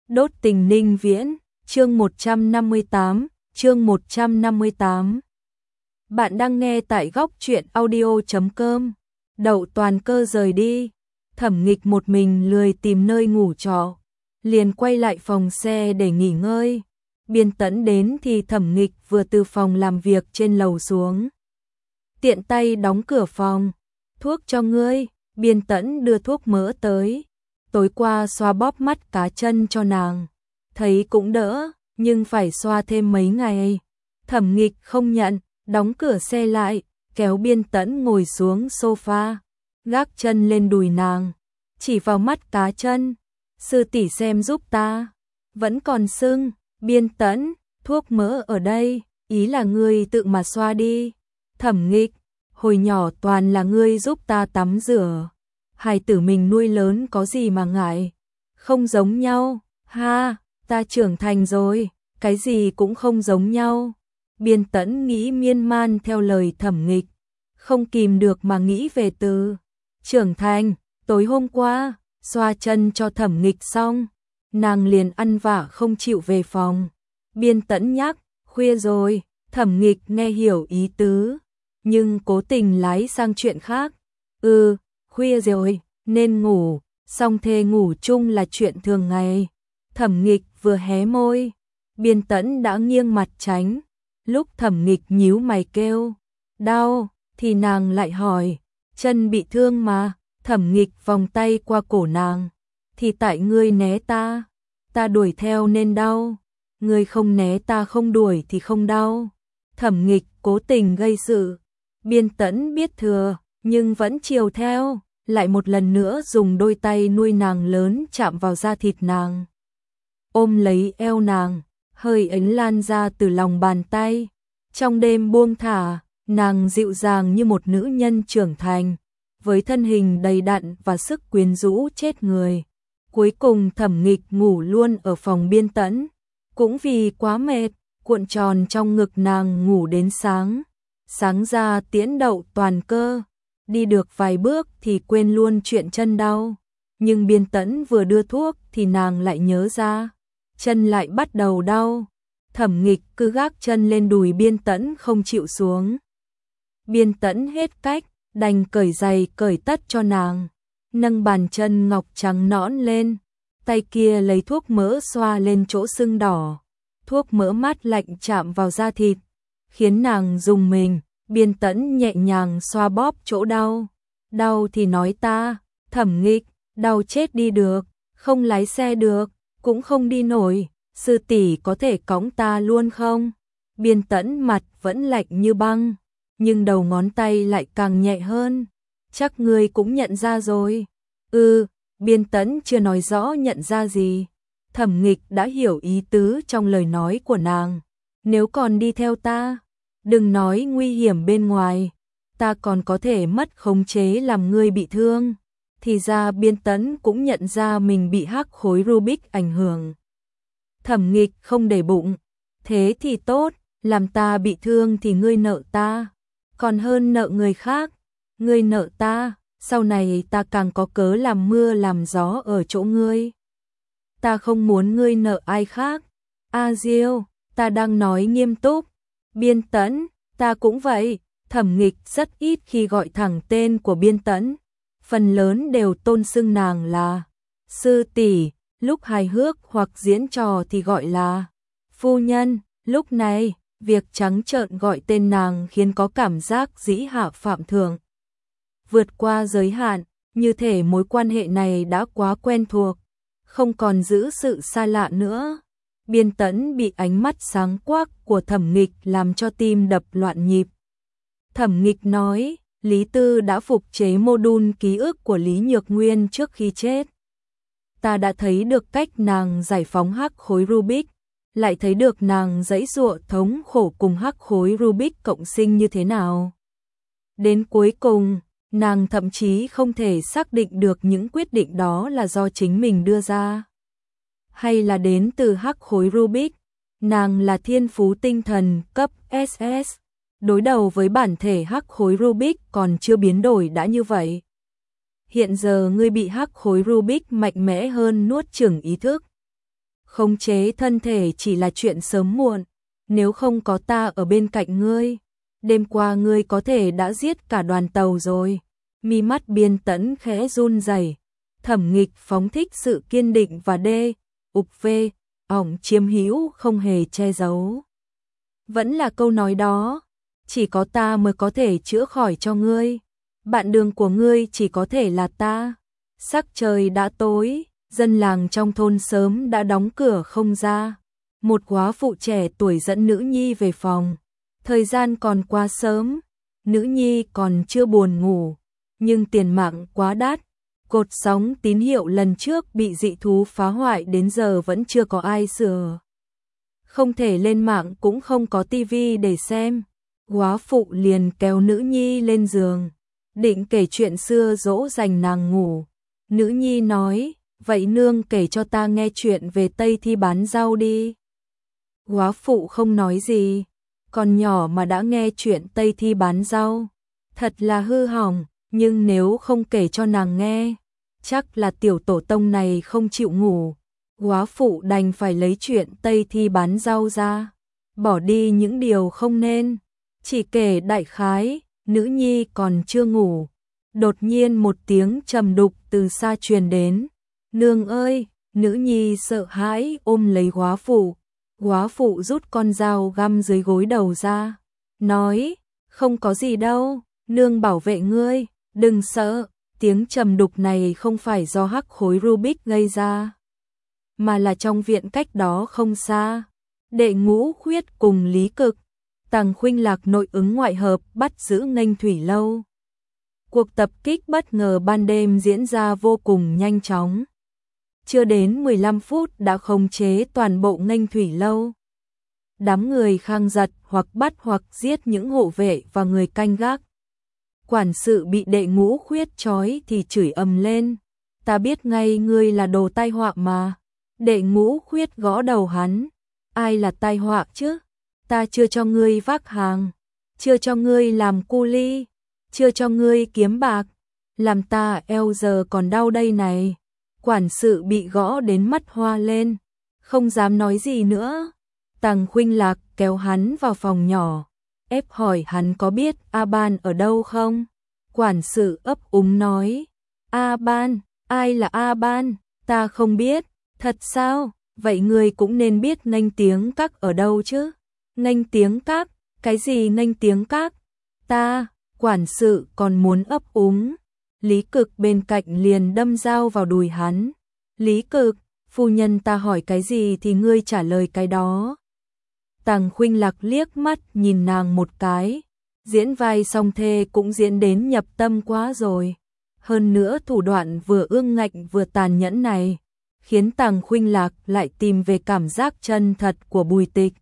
Đốt tình Ninh Viễn, chương 158, chương 158. Bạn đang nghe tại góc truyện audio.com. Đậu Toàn Cơ rời đi, Thẩm Nghịch một mình lười tìm nơi ngủ trọ, liền quay lại phòng xe để nghỉ ngơi. Biên Tẫn đến thì Thẩm Nghịch vừa từ phòng làm việc trên lầu xuống. Tiện tay đóng cửa phòng. Thuốc cho ngươi. Biên Tẫn đưa thuốc mỡ tới. Tối qua xoa bóp mắt cá chân cho nàng, thấy cũng đỡ, nhưng phải xoa thêm mấy ngày. Thẩm Nghịch không nhận, đóng cửa xe lại, kéo Biên Tẫn ngồi xuống sofa, gác chân lên đùi nàng, chỉ vào mắt cá chân. Sư tỷ xem giúp ta, vẫn còn sưng. Biên Tẫn, thuốc mỡ ở đây, ý là ngươi tự mà xoa đi. Thẩm Nghịch, hồi nhỏ toàn là ngươi giúp ta tắm rửa. Hài tử mình nuôi lớn có gì mà ngại, không giống nhau, ha, ta trưởng thành rồi, cái gì cũng không giống nhau. Biên Tẫn nghĩ miên man theo lời Thẩm Nghịch, không kìm được mà nghĩ về từ trưởng thành. Tối hôm qua, xoa chân cho Thẩm Nghịch xong, nàng liền ăn vạ không chịu về phòng. Biên Tẫn nhắc, khuya rồi. Thẩm Nghịch nghe hiểu ý tứ, nhưng cố tình lái sang chuyện khác. Khuya rồi, nên ngủ, song thê ngủ chung là chuyện thường ngày. Thẩm Nghịch vừa hé môi, Biên Tẫn đã nghiêng mặt tránh. Lúc Thẩm Nghịch nhíu mày kêu đau, thì nàng lại hỏi, chân bị thương mà. Thẩm Nghịch vòng tay qua cổ nàng, thì tại ngươi né ta đuổi theo nên đau. Ngươi không né ta không đuổi thì không đau. Thẩm Nghịch cố tình gây sự. Biên Tẫn biết thừa, nhưng vẫn chiều theo, lại một lần nữa dùng đôi tay nuôi nàng lớn chạm vào da thịt nàng, ôm lấy eo nàng, hơi ấm lan ra từ lòng bàn tay. Trong đêm buông thả, nàng dịu dàng như một nữ nhân trưởng thành, với thân hình đầy đặn và sức quyến rũ chết người. Cuối cùng Thẩm Nghịch ngủ luôn ở phòng Biên Tẫn, cũng vì quá mệt, cuộn tròn trong ngực nàng ngủ đến sáng. Sáng ra tiễn Đậu Toàn Cơ, đi được vài bước thì quên luôn chuyện chân đau. Nhưng Biên Tẫn vừa đưa thuốc thì nàng lại nhớ ra, chân lại bắt đầu đau. Thẩm Nghịch cứ gác chân lên đùi Biên Tẫn không chịu xuống. Biên Tẫn hết cách, đành cởi giày cởi tất cho nàng, nâng bàn chân ngọc trắng nõn lên, tay kia lấy thuốc mỡ xoa lên chỗ sưng đỏ. Thuốc mỡ mát lạnh chạm vào da thịt, khiến nàng rùng mình. Biên Tẫn nhẹ nhàng xoa bóp chỗ đau. Đau thì nói ta. Thẩm Nghịch, đau chết đi được, không lái xe được, cũng không đi nổi, sư tỷ có thể cõng ta luôn không? Biên Tẫn mặt vẫn lạnh như băng, nhưng đầu ngón tay lại càng nhẹ hơn. Chắc ngươi cũng nhận ra rồi. Biên Tẫn chưa nói rõ nhận ra gì. Thẩm Nghịch đã hiểu ý tứ trong lời nói của nàng. Nếu còn đi theo ta, đừng nói nguy hiểm bên ngoài, ta còn có thể mất khống chế làm ngươi bị thương. Thì ra Biên Tẫn cũng nhận ra mình bị hắc khối Rubik ảnh hưởng. Thẩm Nghịch không để bụng. Thế thì tốt, làm ta bị thương thì ngươi nợ ta, còn hơn nợ người khác. Ngươi nợ ta, sau này ta càng có cớ làm mưa làm gió ở chỗ ngươi. Ta không muốn ngươi nợ ai khác. Diêu, ta đang nói nghiêm túc. Biên Tẫn, ta cũng vậy. Thẩm Nghịch rất ít khi gọi thẳng tên của Biên Tẫn, phần lớn đều tôn xưng nàng là sư tỷ, lúc hài hước hoặc diễn trò thì gọi là phu nhân. Lúc này, việc trắng trợn gọi tên nàng khiến có cảm giác dĩ hạ phạm thượng, vượt qua giới hạn, như thể mối quan hệ này đã quá quen thuộc, không còn giữ sự xa lạ nữa. Biên Tẫn bị ánh mắt sáng quắc của Thẩm Nghịch làm cho tim đập loạn nhịp. Thẩm Nghịch nói, Lý Tư đã phục chế mô-đun ký ức của Lý Nhược Nguyên trước khi chết. Ta đã thấy được cách nàng giải phóng hắc khối Rubik, lại thấy được nàng giãy giụa thống khổ cùng hắc khối Rubik cộng sinh như thế nào. Đến cuối cùng, nàng thậm chí không thể xác định được những quyết định đó là do chính mình đưa ra, hay là đến từ hắc khối Rubik. Nàng là thiên phú tinh thần cấp SS, đối đầu với bản thể hắc khối Rubik còn chưa biến đổi đã như vậy. Hiện giờ ngươi bị hắc khối Rubik mạnh mẽ hơn nuốt chửng ý thức, khống chế thân thể chỉ là chuyện sớm muộn, nếu không có ta ở bên cạnh ngươi, đêm qua ngươi có thể đã giết cả đoàn tàu rồi. Mi mắt Biên Tẫn khẽ run rẩy. Thẩm Nghịch phóng thích sự kiên định và ỏng chiếm hữu không hề che giấu. Vẫn là câu nói đó, chỉ có ta mới có thể chữa khỏi cho ngươi. Bạn đường của ngươi chỉ có thể là ta. Sắc trời đã tối, dân làng trong thôn sớm đã đóng cửa không ra. Một góa phụ trẻ tuổi dẫn nữ nhi về phòng. Thời gian còn quá sớm, nữ nhi còn chưa buồn ngủ, nhưng tiền mạng quá đắt. Cột sóng tín hiệu lần trước bị dị thú phá hoại đến giờ vẫn chưa có ai sửa. Không thể lên mạng cũng không có tivi để xem. Góa phụ liền kéo nữ nhi lên giường, định kể chuyện xưa dỗ dành nàng ngủ. Nữ nhi nói, vậy nương kể cho ta nghe chuyện về Tây Thi bán rau đi. Góa phụ không nói gì, còn nhỏ mà đã nghe chuyện Tây Thi bán rau, thật là hư hỏng, nhưng nếu không kể cho nàng nghe, chắc là tiểu tổ tông này không chịu ngủ. Góa phụ đành phải lấy chuyện Tây Thi bán rau ra, bỏ đi những điều không nên, chỉ kể đại khái. Nữ nhi còn chưa ngủ, đột nhiên một tiếng trầm đục từ xa truyền đến. Nương ơi! Nữ nhi sợ hãi ôm lấy góa phụ. Góa phụ rút con dao găm dưới gối đầu ra, nói, không có gì đâu, nương bảo vệ ngươi, đừng sợ. Tiếng trầm đục này không phải do hắc khối Rubik gây ra, mà là trong viện cách đó không xa. Đệ Ngũ Khuyết cùng Lý Cực, Tằng Khuynh Lạc nội ứng ngoại hợp bắt giữ Nghênh Thủy Lâu. Cuộc tập kích bất ngờ ban đêm diễn ra vô cùng nhanh chóng. Chưa đến 15 phút đã khống chế toàn bộ Nghênh Thủy Lâu. Đám người khang giật hoặc bắt hoặc giết những hộ vệ và người canh gác. Quản sự bị Đệ Ngũ Khuyết trói thì chửi ầm lên. Ta biết ngay ngươi là đồ tai họa mà. Đệ Ngũ Khuyết gõ đầu hắn. Ai là tai họa chứ? Ta chưa cho ngươi vác hàng, chưa cho ngươi làm cu ly, chưa cho ngươi kiếm bạc, làm ta eo giờ còn đau đây này. Quản sự bị gõ đến mắt hoa lên, không dám nói gì nữa. Tằng Khuynh Lạc kéo hắn vào phòng nhỏ, ép hỏi hắn có biết A Ban ở đâu không. Quản sự ấp úng nói, A Ban, ai là A Ban, ta không biết. Thật sao? Vậy ngươi cũng nên biết Nghênh Tiếng Các ở đâu chứ. Nghênh Tiếng Các? Cái gì Nghênh Tiếng Các? Ta, quản sự còn muốn ấp úng. Lý Cực bên cạnh liền đâm dao vào đùi hắn. Lý Cực, phu nhân ta hỏi cái gì thì ngươi trả lời cái đó. Tằng Khuynh Lạc liếc mắt nhìn nàng một cái. Diễn vai song thê cũng diễn đến nhập tâm quá rồi. Hơn nữa thủ đoạn vừa ương ngạnh vừa tàn nhẫn này, khiến Tằng Khuynh Lạc lại tìm về cảm giác chân thật của Bùi Tịch.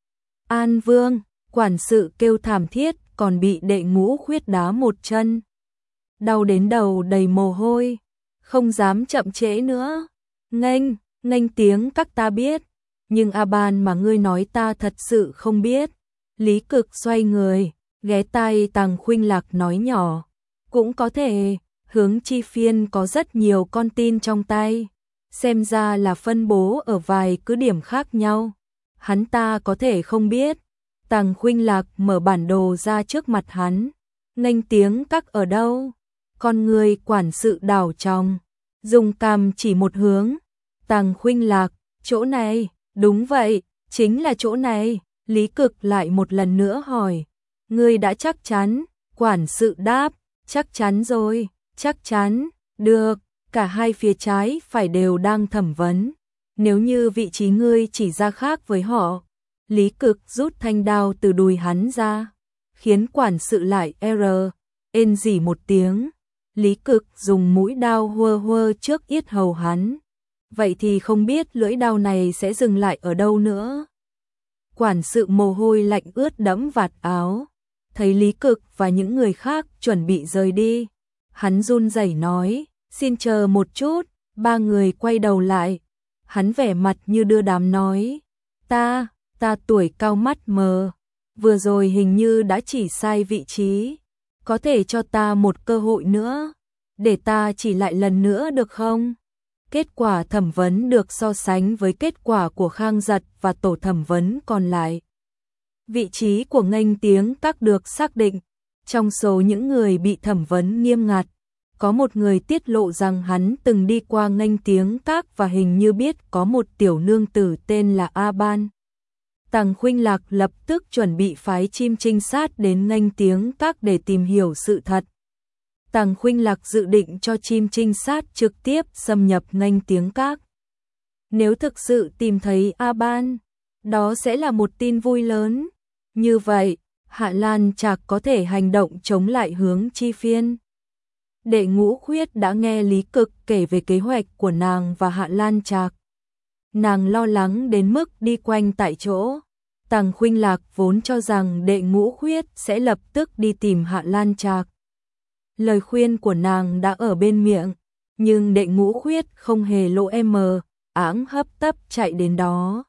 An Vương, quản sự kêu thảm thiết, còn bị Đệ Ngũ Khuyết đá một chân. Đau đến đầu đầy mồ hôi, không dám chậm trễ nữa. Nghênh Tiếng Các ta biết, nhưng A Ban mà ngươi nói ta thật sự không biết. Lý Cực xoay người, ghé tai Tằng Khuynh Lạc nói nhỏ, cũng có thể, Hướng Chi Phiên có rất nhiều con tin trong tay, xem ra là phân bố ở vài cứ điểm khác nhau. Hắn ta có thể không biết. Tằng Khuynh Lạc mở bản đồ ra trước mặt hắn. Nghênh Tiếng Các ở đâu? Con người quản sự đảo tròng, dùng cằm chỉ một hướng. Tằng Khuynh Lạc, chỗ này. Đúng vậy, chính là chỗ này. Lý Cực lại một lần nữa hỏi, ngươi đã chắc chắn? Quản sự đáp, chắc chắn rồi, chắc chắn. Được, cả hai phía trái phải đều đang thẩm vấn. Nếu như vị trí ngươi chỉ ra khác với họ. Lý Cực rút thanh đao từ đùi hắn ra, khiến quản sự lại ên rỉ một tiếng. Lý Cực dùng mũi đao huơ huơ trước yết hầu hắn. Vậy thì không biết lưỡi đao này sẽ dừng lại ở đâu nữa. Quản sự mồ hôi lạnh ướt đẫm vạt áo, thấy Lý Cực và những người khác chuẩn bị rời đi. Hắn run rẩy nói, xin chờ một chút. Ba người quay đầu lại. Hắn vẻ mặt như đưa đám nói, ta tuổi cao mắt mờ, vừa rồi hình như đã chỉ sai vị trí, có thể cho ta một cơ hội nữa, để ta chỉ lại lần nữa được không? Kết quả thẩm vấn được so sánh với kết quả của Khang Giật và tổ thẩm vấn còn lại. Vị trí của Nghênh Tiếng Các được xác định. Trong số những người bị thẩm vấn nghiêm ngặt, có một người tiết lộ rằng hắn từng đi qua Nghênh Tiếng Các và hình như biết có một tiểu nương tử tên là A Ban. Tằng Khuynh Lạc lập tức chuẩn bị phái chim trinh sát đến Nghênh Tiếng Các để tìm hiểu sự thật. Tằng Khuynh Lạc dự định cho chim trinh sát trực tiếp xâm nhập Nghênh Tiếng Các. Nếu thực sự tìm thấy A Ban, đó sẽ là một tin vui lớn. Như vậy, Hạ Lan Trạc có thể hành động chống lại Hướng Chi Phiên. Đệ Ngũ Khuyết đã nghe Lý Cực kể về kế hoạch của nàng và Hạ Lan Trạc. Nàng lo lắng đến mức đi quanh tại chỗ. Tằng Khuynh Lạc vốn cho rằng Đệ Ngũ Khuyết sẽ lập tức đi tìm Hạ Lan Trạc. Lời khuyên của nàng đã ở bên miệng, nhưng Đệ Ngũ Khuyết không hề lộ áng hấp tấp chạy đến đó.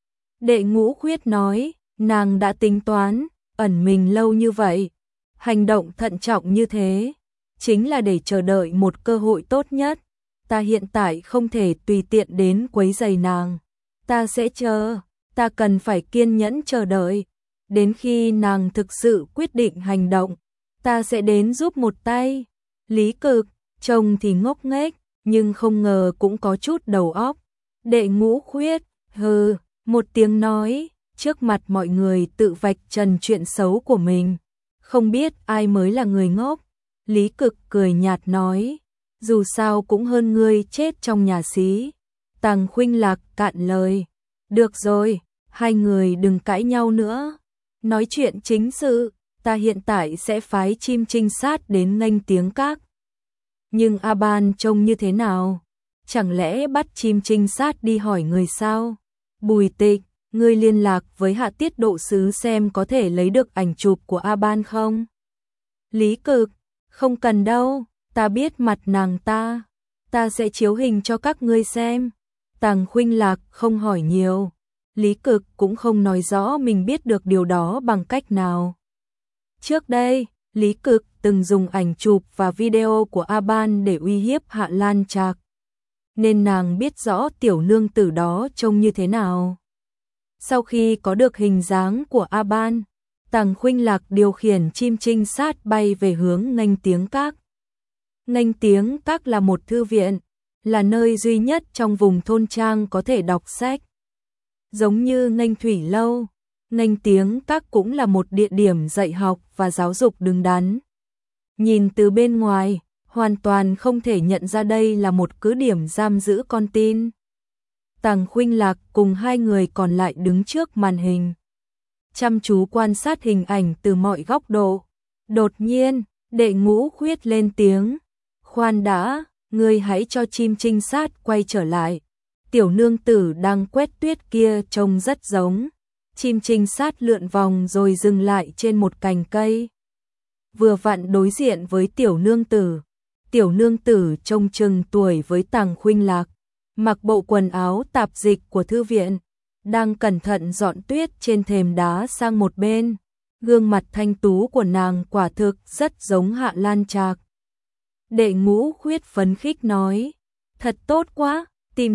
Đệ Ngũ Khuyết nói, nàng đã tính toán, ẩn mình lâu như vậy, hành động thận trọng như thế, chính là để chờ đợi một cơ hội tốt nhất. Ta hiện tại không thể tùy tiện đến quấy rầy nàng. Ta sẽ chờ, ta cần phải kiên nhẫn chờ đợi. Đến khi nàng thực sự quyết định hành động, ta sẽ đến giúp một tay. Lý Cực, trông thì ngốc nghếch, nhưng không ngờ cũng có chút đầu óc. Đệ Ngũ Khuyết, hừ, một tiếng nói, trước mặt mọi người tự vạch trần chuyện xấu của mình. Không biết ai mới là người ngốc. Lý Cực cười nhạt nói, dù sao cũng hơn ngươi chết trong nhà xí. Tằng Khuynh Lạc cạn lời, được rồi, hai người đừng cãi nhau nữa. Nói chuyện chính sự, ta hiện tại sẽ phái chim trinh sát đến Nghênh Tiếng Các. Nhưng A Ban trông như thế nào? Chẳng lẽ bắt chim trinh sát đi hỏi người sao? Bùi Tịch, ngươi liên lạc với Hạ Tiết Độ Sứ xem có thể lấy được ảnh chụp của A Ban không? Lý Cực, không cần đâu, ta biết mặt nàng ta sẽ chiếu hình cho các ngươi xem. Tằng Khuynh Lạc không hỏi nhiều, Lý Cực cũng không nói rõ mình biết được điều đó bằng cách nào. Trước đây, Lý Cực từng dùng ảnh chụp và video của A Ban để uy hiếp Hạ Lan Trạc, nên nàng biết rõ tiểu nương tử đó trông như thế nào. Sau khi có được hình dáng của A Ban, Tằng Khuynh Lạc điều khiển chim trinh sát bay về hướng Nghênh Tiếng Các. Nghênh Tiếng Các là một thư viện, là nơi duy nhất trong vùng thôn trang có thể đọc sách. Giống như Nghênh Thủy Lâu, Nghênh Tiếng Các cũng là một địa điểm dạy học và giáo dục đứng đắn. Nhìn từ bên ngoài, hoàn toàn không thể nhận ra đây là một cứ điểm giam giữ con tin. Tằng Khuynh Lạc cùng hai người còn lại đứng trước màn hình, chăm chú quan sát hình ảnh từ mọi góc độ. Đột nhiên, Đệ Ngũ Khuyết lên tiếng, khoan đã, ngươi hãy cho chim trinh sát quay trở lại. Tiểu nương tử đang quét tuyết kia trông rất giống. Chim trinh sát lượn vòng rồi dừng lại trên một cành cây, vừa vặn đối diện với tiểu nương tử. Tiểu nương tử trông chừng tuổi với Tằng Khuynh Lạc, mặc bộ quần áo tạp dịch của thư viện, đang cẩn thận dọn tuyết trên thềm đá sang một bên. Gương mặt thanh tú của nàng quả thực rất giống Hạ Lan Trạc. Đệ Ngũ Khuyết phấn khích nói, thật tốt quá, tìm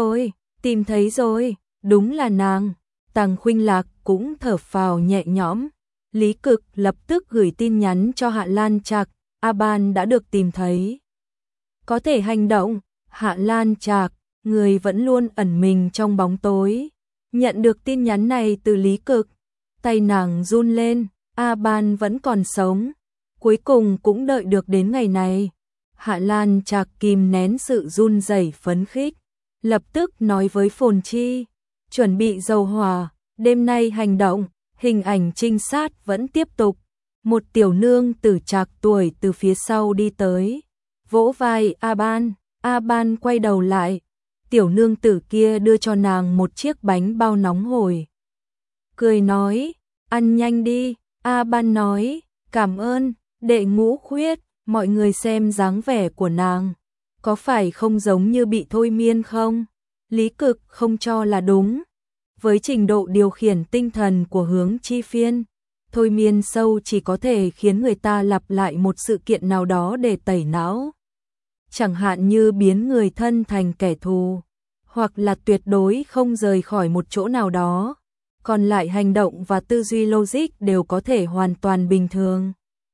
thấy rồi, đúng là nàng. Tằng Khuynh Lạc cũng thở phào nhẹ nhõm. Lý Cực lập tức gửi tin nhắn cho Hạ Lan Trạc, A Ban đã được tìm thấy, có thể hành động. Hạ Lan Trạc, người vẫn luôn ẩn mình trong bóng tối, nhận được tin nhắn này từ Lý Cực, tay nàng run lên. A Ban vẫn còn sống, cuối cùng cũng đợi được đến ngày này. Hạ Lan Trạc kìm nén sự run rẩy phấn khích, lập tức nói với Phồn Chi, chuẩn bị dầu hỏa, đêm nay hành động. Hình ảnh trinh sát vẫn tiếp tục. Một tiểu nương tử trạc tuổi từ phía sau đi tới, vỗ vai A Ban. A Ban quay đầu lại, tiểu nương tử kia đưa cho nàng một chiếc bánh bao nóng hổi, cười nói, ăn nhanh đi. A Ban nói, cảm ơn. Đệ Ngũ Khuyết, mọi người xem dáng vẻ của nàng, có phải không giống như bị thôi miên không? Lý Cực không cho là đúng. Với trình độ điều khiển tinh thần của Hướng Chi Phiên, thôi miên sâu chỉ có thể khiến người ta lặp lại một sự kiện nào đó để tẩy não. chẳng hạn như biến người thân thành kẻ thù, hoặc là tuyệt đối không rời khỏi một chỗ nào đó, còn lại hành động và tư duy logic đều có thể hoàn toàn bình thường.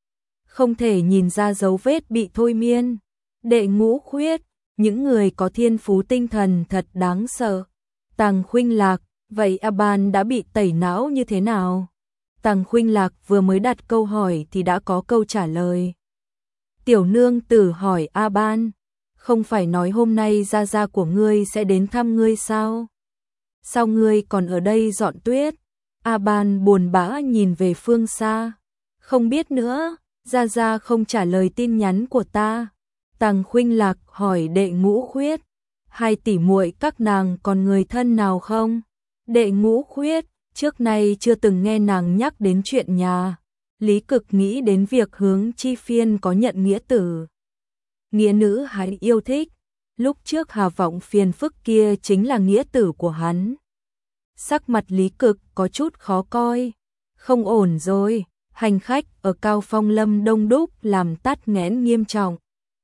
Không thể nhìn ra dấu vết bị thôi miên. Đệ ngũ khuyết, những người có thiên phú tinh thần thật đáng sợ. Tằng Khuynh Lạc, vậy A Ban đã bị tẩy não như thế nào? Tằng Khuynh Lạc vừa mới đặt câu hỏi thì đã có câu trả lời. Tiểu nương tử hỏi A Ban, không phải nói hôm nay gia gia của ngươi sẽ đến thăm ngươi sao? Sao ngươi còn ở đây dọn tuyết? A Ban buồn bã nhìn về phương xa. Không biết nữa, gia gia không trả lời tin nhắn của ta. Tằng Khuynh Lạc hỏi đệ ngũ khuyết, hai tỷ muội các nàng còn người thân nào không? Đệ ngũ khuyết, trước nay chưa từng nghe nàng nhắc đến chuyện nhà. Lý Cực nghĩ đến việc Hướng Chi Phiên có nhận nghĩa tử, nghĩa nữ hắn yêu thích. Lúc trước Hà Vọng phiền phức kia chính là nghĩa tử của hắn. Sắc mặt Lý Cực có chút khó coi. Không ổn rồi, hành khách ở Cao Phong Lâm đông đúc làm tắc nghẽn nghiêm trọng.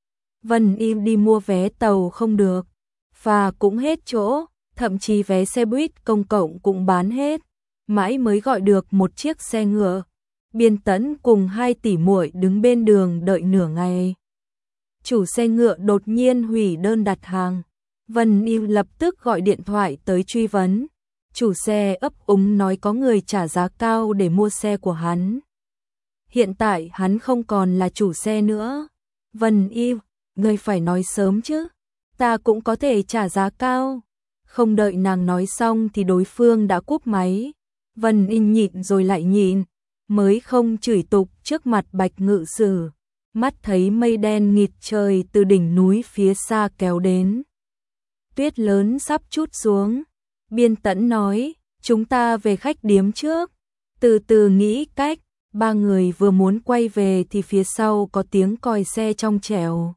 Vân Im đi mua vé tàu không được, phà cũng hết chỗ, thậm chí vé xe buýt công cộng cũng bán hết, mãi mới gọi được một chiếc xe ngựa. Biên Tẫn cùng hai tỷ muội đứng bên đường đợi nửa ngày. Chủ xe ngựa đột nhiên hủy đơn đặt hàng. Vân Im lập tức gọi điện thoại tới truy vấn. Chủ xe ấp úng nói có người trả giá cao để mua xe của hắn. Hiện tại hắn không còn là chủ xe nữa. Vân Im, ngươi phải nói sớm chứ. Ta cũng có thể trả giá cao. Không đợi nàng nói xong thì đối phương đã cúp máy. Vân Im nhịn rồi lại nhịn, mới không chửi tục trước mặt Bạch Ngự Sử. Mắt thấy mây đen nghịt trời từ đỉnh núi phía xa kéo đến. Tuyết lớn sắp trút xuống. Biên Tẫn nói, chúng ta về khách điếm trước. Từ từ nghĩ cách. Ba người vừa muốn quay về thì phía sau có tiếng còi xe trong trẻo.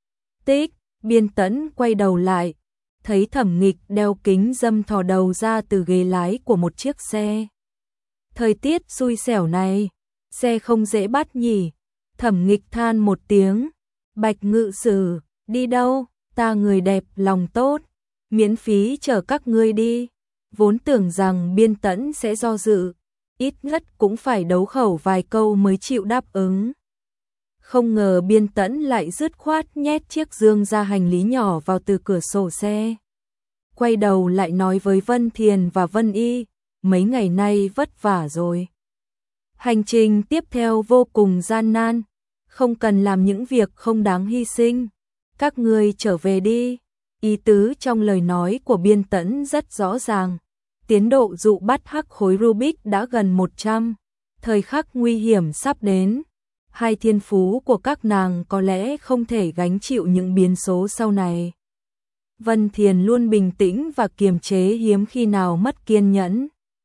Tích, Biên Tẫn quay đầu lại, thấy Thẩm Nghịch đeo kính râm thò đầu ra từ ghế lái của một chiếc xe. Thời tiết xui xẻo này, xe không dễ bắt nhỉ. Thẩm Nghịch than một tiếng. Bạch Ngự Sử, đi đâu? Ta người đẹp lòng tốt, miễn phí chở các ngươi đi. Vốn tưởng rằng Biên Tẫn sẽ do dự, ít nhất cũng phải đấu khẩu vài câu mới chịu đáp ứng. Không ngờ Biên Tẫn lại dứt khoát nhét chiếc dương ra hành lý nhỏ vào từ cửa sổ xe. Quay đầu lại nói với Vân Thiền và Vân Y, mấy ngày nay vất vả rồi. Hành trình tiếp theo vô cùng gian nan, không cần làm những việc không đáng hy sinh. Các ngươi trở về đi. Ý tứ trong lời nói của Biên Tẫn rất rõ ràng. Tiến độ dụ bắt hắc khối Rubik đã gần 100. Thời khắc nguy hiểm sắp đến. Hai thiên phú của các nàng có lẽ không thể gánh chịu những biến số sau này. Vân Thiền luôn bình tĩnh và kiềm chế, hiếm khi nào mất kiên nhẫn.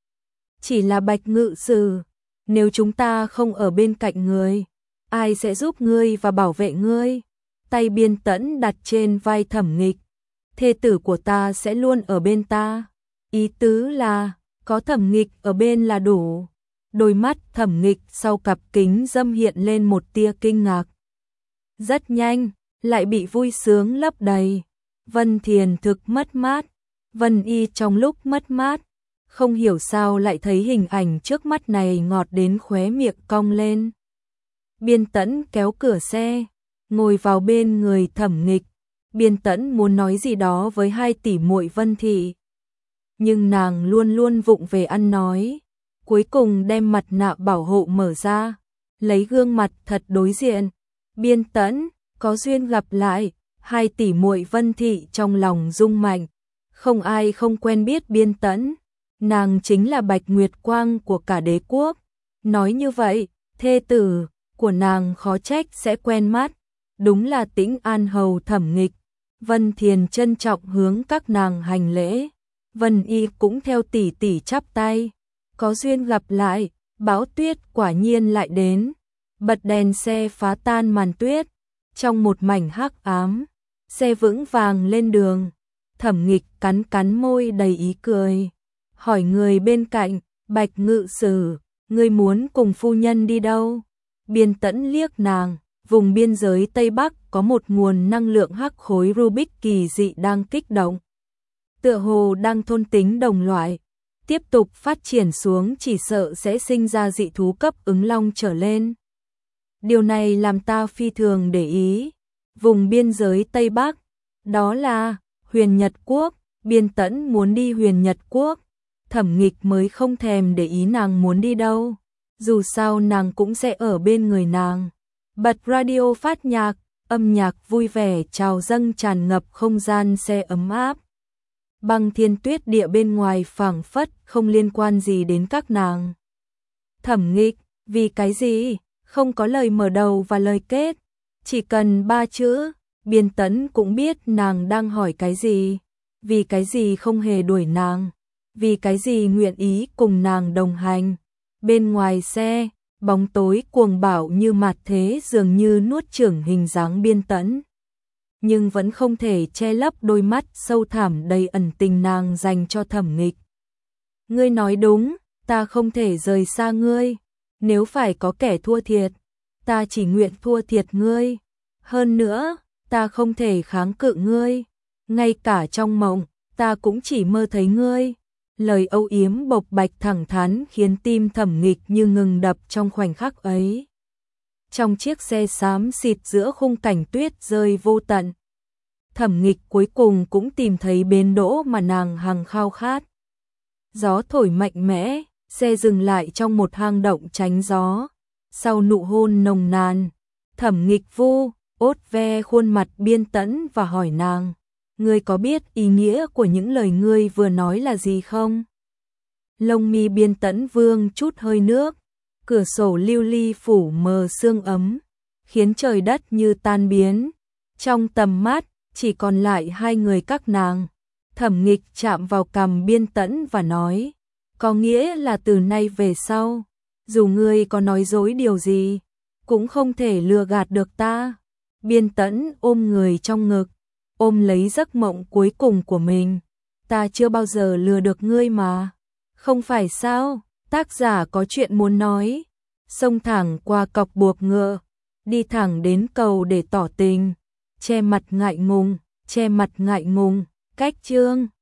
Chỉ là Bạch Ngự Sử, nếu chúng ta không ở bên cạnh ngươi, ai sẽ giúp ngươi và bảo vệ ngươi? Tay Biên Tẫn đặt trên vai Thẩm Nghịch. Thê tử của ta sẽ luôn ở bên ta. Ý tứ là, có Thẩm Nghịch ở bên là đủ. Đôi mắt Thẩm Nghịch sau cặp kính râm hiện lên một tia kinh ngạc. Rất nhanh, lại bị vui sướng lấp đầy. Vân Thiền thực mất mát. Vân Y trong lúc mất mát, không hiểu sao lại thấy hình ảnh trước mắt này ngọt đến khóe miệng cong lên. Biên Tẫn kéo cửa xe, ngồi vào bên người Thẩm Nghịch. Biên Tẫn muốn nói gì đó với hai tỷ muội Vân Thị, nhưng nàng luôn luôn vụng về ăn nói. Cuối cùng đem mặt nạ bảo hộ mở ra, lấy gương mặt thật đối diện. Biên Tẫn, có duyên gặp lại. Hai tỷ muội Vân Thị trong lòng rung mạnh. Không ai không quen biết Biên Tẫn. Nàng chính là Bạch Nguyệt Quang của cả đế quốc. Nói như vậy, thê tử của nàng khó trách sẽ quen mắt. Đúng là Tĩnh An hầu Thẩm Nghịch. Vân Thiền trân trọng hướng các nàng hành lễ. Vân Y cũng theo tỷ tỷ chắp tay. Có duyên gặp lại. Bão tuyết quả nhiên lại đến. Bật đèn xe phá tan màn tuyết. Trong một mảnh hắc ám, xe vững vàng lên đường. Thẩm Nghịch cắn cắn môi đầy ý cười, hỏi người bên cạnh, Bạch Ngự Sử, ngươi muốn cùng phu nhân đi đâu? Biên Tẫn liếc nàng, vùng biên giới Tây Bắc có một nguồn năng lượng hắc khối Rubik kỳ dị đang kích động. Tựa hồ đang thôn tính đồng loại, tiếp tục phát triển xuống chỉ sợ sẽ sinh ra dị thú cấp ứng long trở lên. Điều này làm ta phi thường để ý. Vùng biên giới Tây Bắc, đó là Huyền Nhật Quốc, Biên Tẫn muốn đi Huyền Nhật Quốc. Thẩm Nghịch mới không thèm để ý nàng muốn đi đâu, dù sao nàng cũng sẽ ở bên người nàng. Bật radio phát nhạc, âm nhạc vui vẻ trào dâng tràn ngập không gian xe ấm áp. Băng thiên tuyết địa bên ngoài phảng phất không liên quan gì đến các nàng. Thẩm Nghịch, vì cái gì? Không có lời mở đầu và lời kết, chỉ cần 3 chữ. Biên Tẫn cũng biết nàng đang hỏi cái gì, vì cái gì không hề đuổi nàng, vì cái gì nguyện ý cùng nàng đồng hành. Bên ngoài xe, bóng tối cuồng bạo như mạt thế dường như nuốt chửng hình dáng Biên Tẫn, nhưng vẫn không thể che lấp đôi mắt sâu thẳm đầy ẩn tình nàng dành cho Thẩm Nghịch. Ngươi nói đúng, ta không thể rời xa ngươi, nếu phải có kẻ thua thiệt, ta chỉ nguyện thua thiệt ngươi. Hơn nữa, ta không thể kháng cự ngươi, ngay cả trong mộng, ta cũng chỉ mơ thấy ngươi. Lời âu yếm bộc bạch thẳng thắn khiến tim Thẩm Nghịch như ngừng đập trong khoảnh khắc ấy. Trong chiếc xe xám xịt giữa khung cảnh tuyết rơi vô tận, Thẩm Nghịch cuối cùng cũng tìm thấy bến đỗ mà nàng hằng khao khát. Gió thổi mạnh mẽ, xe dừng lại trong một hang động tránh gió. Sau nụ hôn nồng nàn, Thẩm Nghịch vu ốt ve khuôn mặt Biên Tẫn và hỏi nàng, ngươi có biết ý nghĩa của những lời ngươi vừa nói là gì không? Lông mi Biên Tẫn vương chút hơi nước, cửa sổ lưu ly phủ mờ sương ấm, khiến trời đất như tan biến. Trong tầm mắt, chỉ còn lại hai người các nàng. Thẩm Nghịch chạm vào cằm Biên Tẫn và nói, có nghĩa là từ nay về sau, dù ngươi có nói dối điều gì, cũng không thể lừa gạt được ta. Biên Tẫn ôm người trong ngực, ôm lấy giấc mộng cuối cùng của mình. Ta chưa bao giờ lừa được ngươi mà. Không phải sao? Tác giả có chuyện muốn nói. Xông thẳng qua cọc buộc ngựa, đi thẳng đến cầu để tỏ tình. Che mặt ngại ngùng, cách chương.